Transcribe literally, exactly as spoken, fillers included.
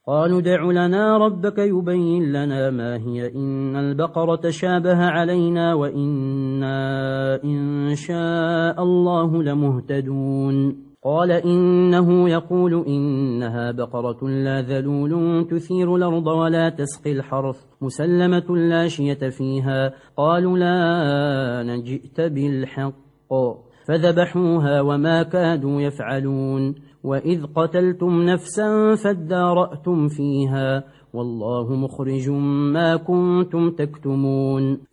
قالوا دع لنا ربك يبين لنا ما هي إن البقرة شابه علينا وإنا إن شاء الله لمهتدون قال إنه يقول إنها بقرة لا ذلول تثير الأرض ولا تسقي الحرث مسلمة لا شية فيها قالوا لا نجئت بالحق فذبحوها وما كادوا يفعلون وإذ قتلتم نفسا فادارأتم فيها والله مخرج ما كنتم تكتمون